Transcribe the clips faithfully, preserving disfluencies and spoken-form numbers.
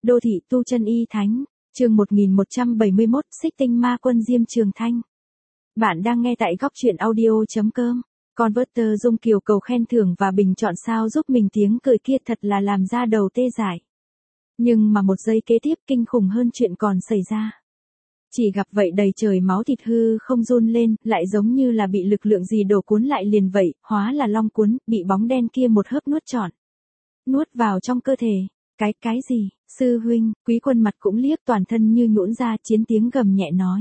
Đô thị tu chân y thánh, chương một nghìn một trăm bảy mươi mốt, Xích Tinh Ma Quân Diêm Trường Thanh. Bạn đang nghe tại góc truyện audio.com. Converter Dung Kiều cầu khen thưởng và bình chọn sao giúp mình, tiếng cười kia thật là làm ra đầu tê dại. Nhưng mà một giây kế tiếp kinh khủng hơn chuyện còn xảy ra. Chỉ gặp vậy đầy trời máu thịt hư không run lên, lại giống như là bị lực lượng gì đổ cuốn lại liền vậy, hóa là long cuốn, bị bóng đen kia một hớp nuốt trọn. Nuốt vào trong cơ thể. Cái, cái gì, sư huynh, Quý Quân mặt cũng liếc, toàn thân như nhũn ra, chiến tiếng gầm nhẹ nói.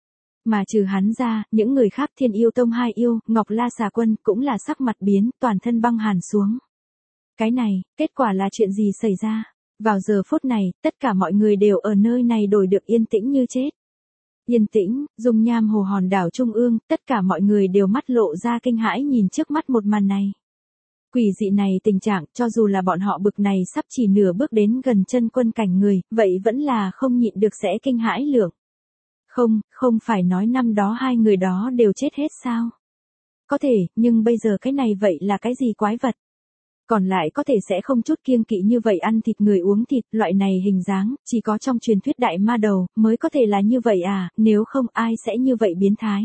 Mà trừ hắn ra, những người khác Thiên Yêu Tông hai yêu, Ngọc La Xà Quân cũng là sắc mặt biến, toàn thân băng hàn xuống. Cái này, kết quả là chuyện gì xảy ra? Vào giờ phút này, tất cả mọi người đều ở nơi này đổi được yên tĩnh như chết. Yên tĩnh, dung nham hồ hòn đảo trung ương, tất cả mọi người đều mắt lộ ra kinh hãi nhìn trước mắt một màn này. Quỷ dị này tình trạng, cho dù là bọn họ bực này sắp chỉ nửa bước đến gần chân quân cảnh người, vậy vẫn là không nhịn được sẽ kinh hãi lượng. Không, không phải nói năm đó hai người đó đều chết hết sao? Có thể, nhưng bây giờ cái này vậy là cái gì quái vật? Còn lại có thể sẽ không chút kiêng kỵ như vậy ăn thịt người uống thịt, loại này hình dáng, chỉ có trong truyền thuyết đại ma đầu, mới có thể là như vậy à, nếu không ai sẽ như vậy biến thái.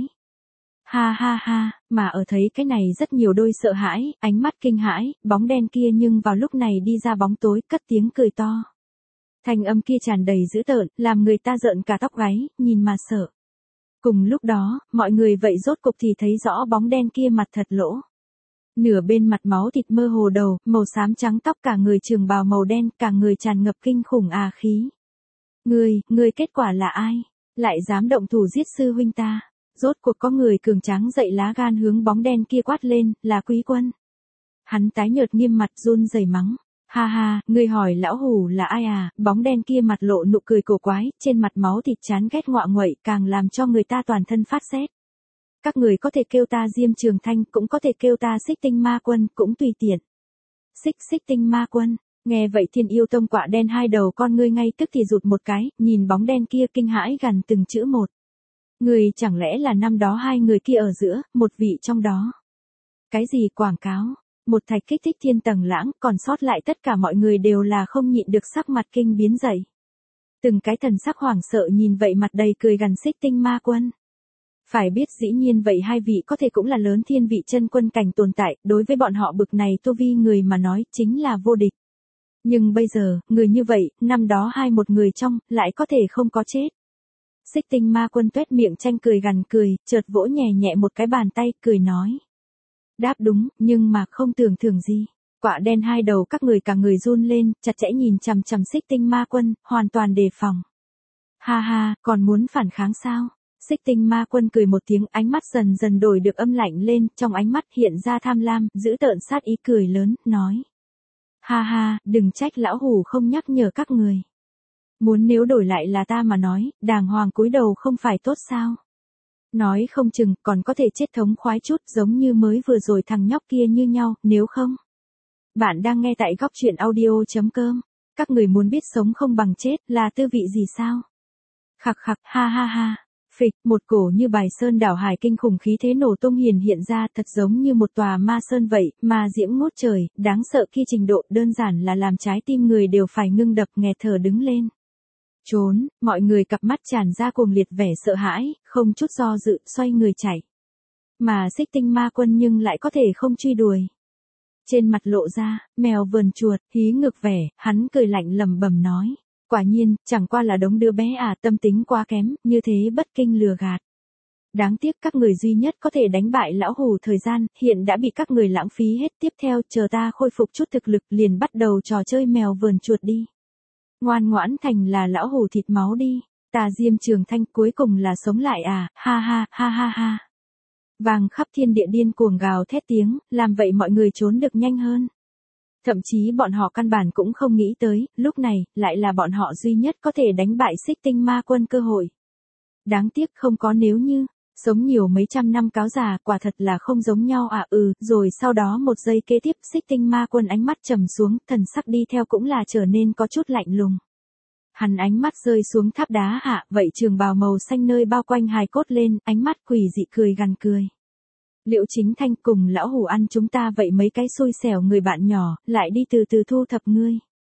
Ha ha ha, mà ở thấy cái này rất nhiều đôi sợ hãi, ánh mắt kinh hãi, bóng đen kia nhưng vào lúc này đi ra bóng tối, cất tiếng cười to. Thanh âm kia tràn đầy dữ tợn, làm người ta rợn cả tóc gáy, nhìn mà sợ. Cùng lúc đó, mọi người vậy rốt cục thì thấy rõ bóng đen kia mặt thật lỗ. Nửa bên mặt máu thịt mơ hồ đầu, màu xám trắng tóc, cả người trường bào màu đen, cả người tràn ngập kinh khủng à khí. Ngươi, ngươi kết quả là ai? Lại dám động thủ giết sư huynh ta? Rốt cuộc có người cường tráng dậy lá gan hướng bóng đen kia quát lên, là Quý Quân. Hắn tái nhợt nghiêm mặt run rẩy mắng. Ha ha, ngươi hỏi lão hủ là ai à? Bóng đen kia mặt lộ nụ cười cổ quái, trên mặt máu thịt chán ghét ngọa nguậy, càng làm cho người ta toàn thân phát rét. Các người có thể kêu ta Diêm Trường Thanh, cũng có thể kêu ta Xích Tinh Ma Quân, cũng tùy tiện. Xích Xích Tinh Ma Quân. Nghe vậy Thiên Yêu Tông quạ đen hai đầu con ngươi ngay tức thì rụt một cái, nhìn bóng đen kia kinh hãi gần từng chữ một. Người chẳng lẽ là năm đó hai người kia ở giữa, một vị trong đó. Cái gì quảng cáo, một thạch kích thích thiên tầng lãng, còn sót lại tất cả mọi người đều là không nhịn được sắc mặt kinh biến dậy. Từng cái thần sắc hoảng sợ nhìn vậy mặt đầy cười gần Xích Tinh Ma Quân. Phải biết dĩ nhiên vậy hai vị có thể cũng là lớn thiên vị chân quân cảnh tồn tại, đối với bọn họ bực này tu vi người mà nói chính là vô địch. Nhưng bây giờ, người như vậy, năm đó hai một người trong, lại có thể không có chết. Xích Tinh Ma Quân tuét miệng tranh cười gằn cười, chợt vỗ nhẹ nhẹ một cái bàn tay, cười nói. Đáp đúng, nhưng mà không tưởng thưởng gì. Quạ đen hai đầu các người cả người run lên, chặt chẽ nhìn chằm chằm Xích Tinh Ma Quân, hoàn toàn đề phòng. Ha ha, còn muốn phản kháng sao? Xích Tinh Ma Quân cười một tiếng, ánh mắt dần dần đổi được âm lạnh lên, trong ánh mắt hiện ra tham lam, giữ tợn sát ý, cười lớn, nói. Ha ha, đừng trách lão hủ không nhắc nhở các người. Muốn nếu đổi lại là ta mà nói, đàng hoàng cúi đầu không phải tốt sao? Nói không chừng, còn có thể chết thống khoái chút, giống như mới vừa rồi thằng nhóc kia như nhau, nếu không. Bạn đang nghe tại góc truyện audio.com. Các người muốn biết sống không bằng chết, là tư vị gì sao? Khặc khặc, ha ha ha. Phịch, một cổ như bài sơn đảo hải kinh khủng khí thế nổ tung hiển hiện ra, thật giống như một tòa ma sơn vậy, ma diễm ngút trời, đáng sợ kia trình độ đơn giản là làm trái tim người đều phải ngưng đập, nghẹt thở đứng lên. Trốn, mọi người cặp mắt tràn ra cuồng liệt vẻ sợ hãi, không chút do dự, xoay người chạy. Mà Xích Tinh Ma Quân nhưng lại có thể không truy đuổi. Trên mặt lộ ra, mèo vờn chuột, hí ngược vẻ, hắn cười lạnh lẩm bẩm nói. Quả nhiên, chẳng qua là đống đứa bé à, tâm tính quá kém, như thế bất kinh lừa gạt. Đáng tiếc các người duy nhất có thể đánh bại lão hủ thời gian, hiện đã bị các người lãng phí hết, tiếp theo, chờ ta khôi phục chút thực lực liền bắt đầu trò chơi mèo vờn chuột đi. Ngoan ngoãn thành là lão hủ thịt máu đi, ta Diêm Trường Thanh cuối cùng là sống lại à, ha ha, ha ha ha. Vàng khắp thiên địa điên cuồng gào thét tiếng, làm vậy mọi người trốn được nhanh hơn. Thậm chí bọn họ căn bản cũng không nghĩ tới, lúc này, lại là bọn họ duy nhất có thể đánh bại Xích Tinh Ma Quân cơ hội. Đáng tiếc không có nếu như, sống nhiều mấy trăm năm cáo già, quả thật là không giống nhau à ừ, rồi sau đó một giây kế tiếp Xích Tinh Ma Quân ánh mắt trầm xuống, thần sắc đi theo cũng là trở nên có chút lạnh lùng. Hắn ánh mắt rơi xuống tháp đá hạ, vậy trường bào màu xanh nơi bao quanh hài cốt lên, ánh mắt quỷ dị cười gằn cười. Liệu Chính Thanh cùng lão hủ ăn chúng ta vậy mấy cái xui xẻo người bạn nhỏ, lại đi từ từ thu thập ngươi.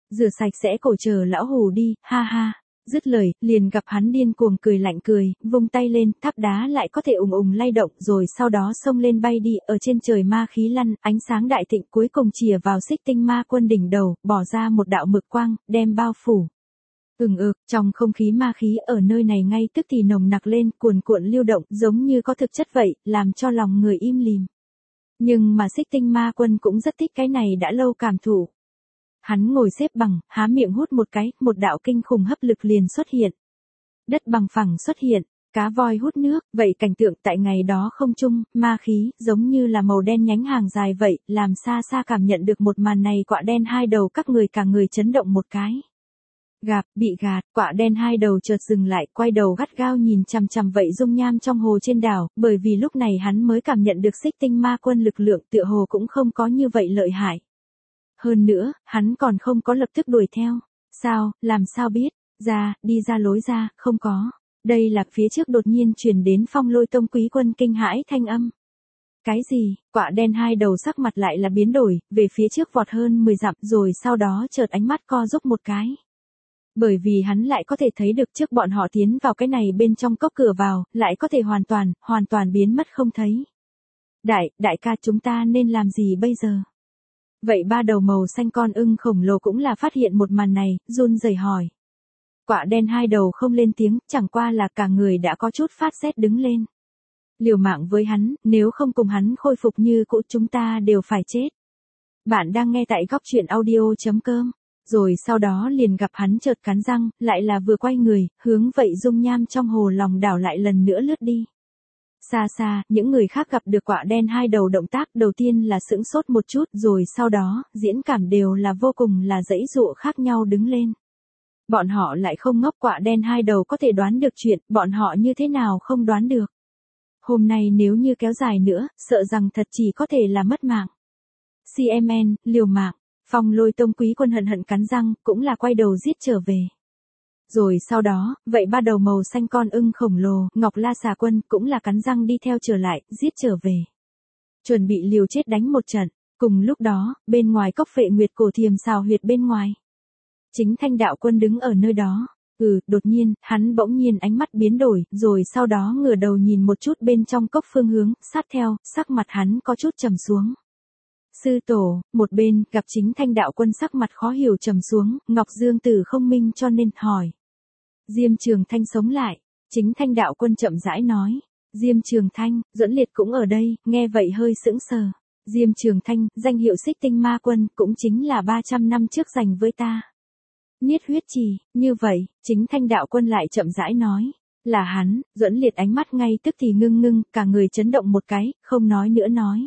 Rửa sạch sẽ cổ chờ lão hù đi, ha ha. Dứt lời, liền gặp hắn điên cuồng cười lạnh cười, vung tay lên, tháp đá lại có thể ùng ùng lay động, rồi sau đó xông lên bay đi, ở trên trời ma khí lăn, ánh sáng đại thịnh cuối cùng chìa vào xích tinh ma quân đỉnh đầu, bỏ ra một đạo mực quang, đem bao phủ. Ừng ực, trong không khí ma khí ở nơi này ngay tức thì nồng nặc lên, cuồn cuộn lưu động, giống như có thực chất vậy, làm cho lòng người im lìm. Nhưng mà xích tinh ma quân cũng rất thích cái này đã lâu cảm thụ. Hắn ngồi xếp bằng, há miệng hút một cái, một đạo kinh khủng hấp lực liền xuất hiện. Đất bằng phẳng xuất hiện, cá voi hút nước, vậy cảnh tượng tại ngày đó không chung, ma khí, giống như là màu đen nhánh hàng dài vậy, làm xa xa cảm nhận được một màn này quạ đen hai đầu các người cả người chấn động một cái. Gạp, bị gạt, quạ đen hai đầu chợt dừng lại, quay đầu gắt gao nhìn chằm chằm vậy dung nham trong hồ trên đảo, bởi vì lúc này hắn mới cảm nhận được xích tinh ma quân lực lượng tựa hồ cũng không có như vậy lợi hại. Hơn nữa, hắn còn không có lập tức đuổi theo. Sao, làm sao biết? Ra, đi ra lối ra, không có. Đây là phía trước đột nhiên truyền đến Phong Lôi Tông quý quân kinh hãi thanh âm. Cái gì? Quạ đen hai đầu sắc mặt lại là biến đổi, về phía trước vọt hơn mười dặm rồi sau đó chợt ánh mắt co rúm một cái. Bởi vì hắn lại có thể thấy được trước bọn họ tiến vào cái này bên trong cốc cửa vào, lại có thể hoàn toàn, hoàn toàn biến mất không thấy. Đại, đại ca chúng ta nên làm gì bây giờ? Vậy ba đầu màu xanh con ưng khổng lồ cũng là phát hiện một màn này, run rẩy hỏi. Quạ đen hai đầu không lên tiếng, chẳng qua là cả người đã có chút phát rét đứng lên. Liều mạng với hắn, nếu không cùng hắn khôi phục như cũ chúng ta đều phải chết. Bạn đang nghe tại góc truyện audio chấm com. Rồi sau đó liền gặp hắn chợt cắn răng, lại là vừa quay người, hướng vậy dung nham trong hồ lòng đảo lại lần nữa lướt đi. Xa xa, những người khác gặp được quạ đen hai đầu động tác đầu tiên là sững sốt một chút rồi sau đó, diễn cảm đều là vô cùng là dãy dụa khác nhau đứng lên. Bọn họ lại không ngốc quạ đen hai đầu có thể đoán được chuyện, bọn họ như thế nào không đoán được. Hôm nay nếu như kéo dài nữa, sợ rằng thật chỉ có thể là mất mạng. xê em en, liều mạng, Phong Lôi Tông quý quân hận hận cắn răng, cũng là quay đầu giết trở về. Rồi sau đó, vậy ba đầu màu xanh con ưng khổng lồ, Ngọc La xà quân, cũng là cắn răng đi theo trở lại, giết trở về. Chuẩn bị liều chết đánh một trận, cùng lúc đó, bên ngoài cốc Phệ Nguyệt cổ thiềm xào huyệt bên ngoài. Chính Thanh đạo quân đứng ở nơi đó, ừ, đột nhiên, hắn bỗng nhiên ánh mắt biến đổi, rồi sau đó ngửa đầu nhìn một chút bên trong cốc phương hướng, sát theo, sắc mặt hắn có chút trầm xuống. Sư tổ, một bên, gặp Chính Thanh đạo quân sắc mặt khó hiểu trầm xuống, Ngọc Dương Tử không minh cho nên hỏi. Diêm Trường Thanh sống lại, Chính Thanh đạo quân chậm rãi nói. Diêm Trường Thanh, Duẫn Liệt cũng ở đây, nghe vậy hơi sững sờ. Diêm Trường Thanh, danh hiệu xích tinh ma quân, cũng chính là ba trăm năm trước giành với ta. Niết huyết trì, như vậy, Chính Thanh đạo quân lại chậm rãi nói. Là hắn, Duẫn Liệt ánh mắt ngay tức thì ngưng ngưng, cả người chấn động một cái, không nói nữa nói.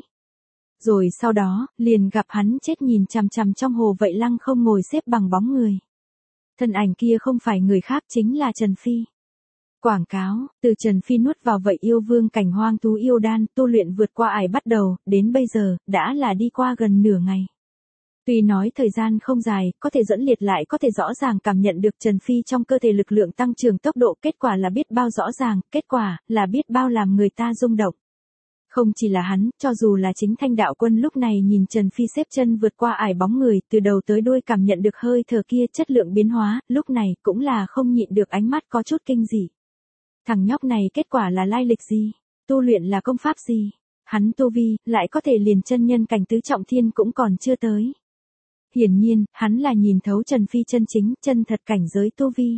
Rồi sau đó, liền gặp hắn chết nhìn chằm chằm trong hồ vậy lăng không ngồi xếp bằng bóng người. Thân ảnh kia không phải người khác chính là Trần Phi. Quảng cáo, từ Trần Phi nuốt vào vậy yêu vương cảnh hoang thú yêu đan, tu luyện vượt qua ải bắt đầu, đến bây giờ, đã là đi qua gần nửa ngày. Tuy nói thời gian không dài, có thể Duẫn Liệt lại có thể rõ ràng cảm nhận được Trần Phi trong cơ thể lực lượng tăng trưởng tốc độ, kết quả là biết bao rõ ràng, kết quả là biết bao làm người ta rung động. Không chỉ là hắn, cho dù là Chính Thanh đạo quân lúc này nhìn Trần Phi xếp chân vượt qua ải bóng người, từ đầu tới đuôi cảm nhận được hơi thở kia chất lượng biến hóa, lúc này cũng là không nhịn được ánh mắt có chút kinh dị. Thằng nhóc này kết quả là lai lịch gì? Tu luyện là công pháp gì? Hắn tu vi, lại có thể liền chân nhân cảnh tứ trọng thiên cũng còn chưa tới. Hiển nhiên, hắn là nhìn thấu Trần Phi chân chính, chân thật cảnh giới tu vi.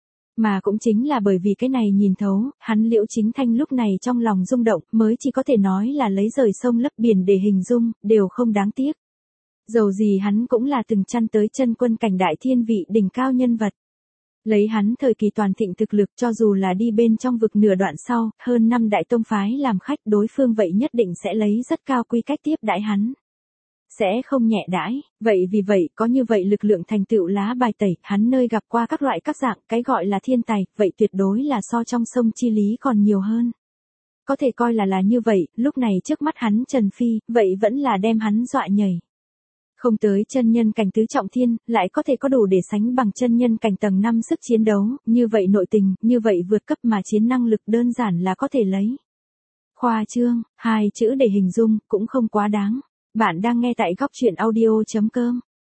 Mà cũng chính là bởi vì cái này nhìn thấu, hắn Liễu Chính Thanh lúc này trong lòng rung động, mới chỉ có thể nói là lấy rời sông lấp biển để hình dung, đều không đáng tiếc. Dầu gì hắn cũng là từng chăn tới chân quân cảnh đại thiên vị đỉnh cao nhân vật. Lấy hắn thời kỳ toàn thịnh thực lực cho dù là đi bên trong vực nửa đoạn sau, hơn năm đại tông phái làm khách đối phương vậy nhất định sẽ lấy rất cao quy cách tiếp đãi hắn. Sẽ không nhẹ đãi, vậy vì vậy có như vậy lực lượng thành tựu lá bài tẩy, hắn nơi gặp qua các loại các dạng, cái gọi là thiên tài, vậy tuyệt đối là so trong sông chi lý còn nhiều hơn. Có thể coi là là như vậy, lúc này trước mắt hắn Trần Phi, vậy vẫn là đem hắn dọa nhảy. Không tới chân nhân cảnh tứ trọng thiên, lại có thể có đủ để sánh bằng chân nhân cảnh tầng năm sức chiến đấu, như vậy nội tình, như vậy vượt cấp mà chiến năng lực đơn giản là có thể lấy. Khoa trương, hai chữ để hình dung, cũng không quá đáng. Bạn đang nghe tại góc truyện audio chấm com.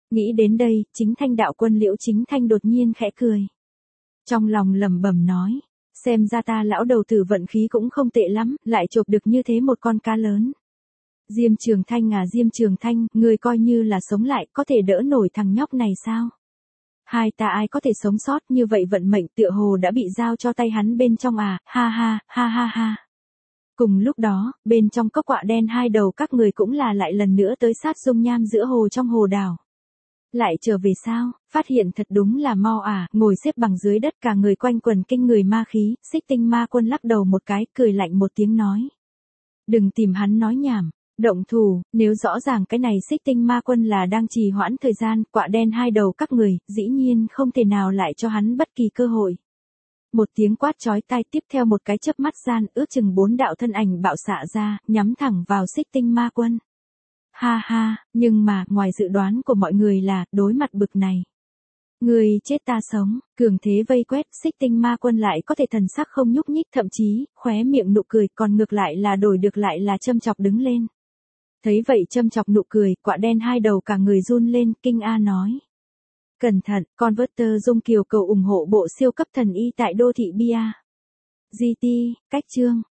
Nghĩ đến đây, Chính Thanh đạo quân Liễu Chính Thanh đột nhiên khẽ cười. Trong lòng lẩm bẩm nói, xem ra ta lão đầu tử vận khí cũng không tệ lắm, lại chộp được như thế một con cá lớn. Diêm Trường Thanh à Diêm Trường Thanh, ngươi coi như là sống lại, có thể đỡ nổi thằng nhóc này sao? Hai ta ai có thể sống sót, như vậy vận mệnh tựa hồ đã bị giao cho tay hắn bên trong à, ha ha, ha ha ha. Cùng lúc đó, bên trong cốc quạ đen hai đầu các người cũng là lại lần nữa tới sát dung nham giữa hồ trong hồ đảo. Lại trở về sao, phát hiện thật đúng là mau à, ngồi xếp bằng dưới đất cả người quanh quần kinh người ma khí, Xích Tinh Ma Quân lắc đầu một cái, cười lạnh một tiếng nói. Đừng tìm hắn nói nhảm, động thủ, nếu rõ ràng cái này Xích Tinh Ma Quân là đang trì hoãn thời gian, quạ đen hai đầu các người, dĩ nhiên không thể nào lại cho hắn bất kỳ cơ hội. Một tiếng quát chói tai tiếp theo một cái chớp mắt gian, ước chừng bốn đạo thân ảnh bạo xạ ra, nhắm thẳng vào Xích Tinh Ma Quân. Ha ha, nhưng mà, ngoài dự đoán của mọi người là, đối mặt bực này. Người chết ta sống, cường thế vây quét, Xích Tinh Ma Quân lại có thể thần sắc không nhúc nhích, thậm chí, khóe miệng nụ cười, còn ngược lại là đổi được lại là châm chọc đứng lên. Thấy vậy châm chọc nụ cười, quạ đen hai đầu cả người run lên, kinh a nói. Cẩn thận, Converter Dung Kiều cầu ủng hộ bộ siêu cấp thần y tại đô thị Bia. giê tê, cách chương.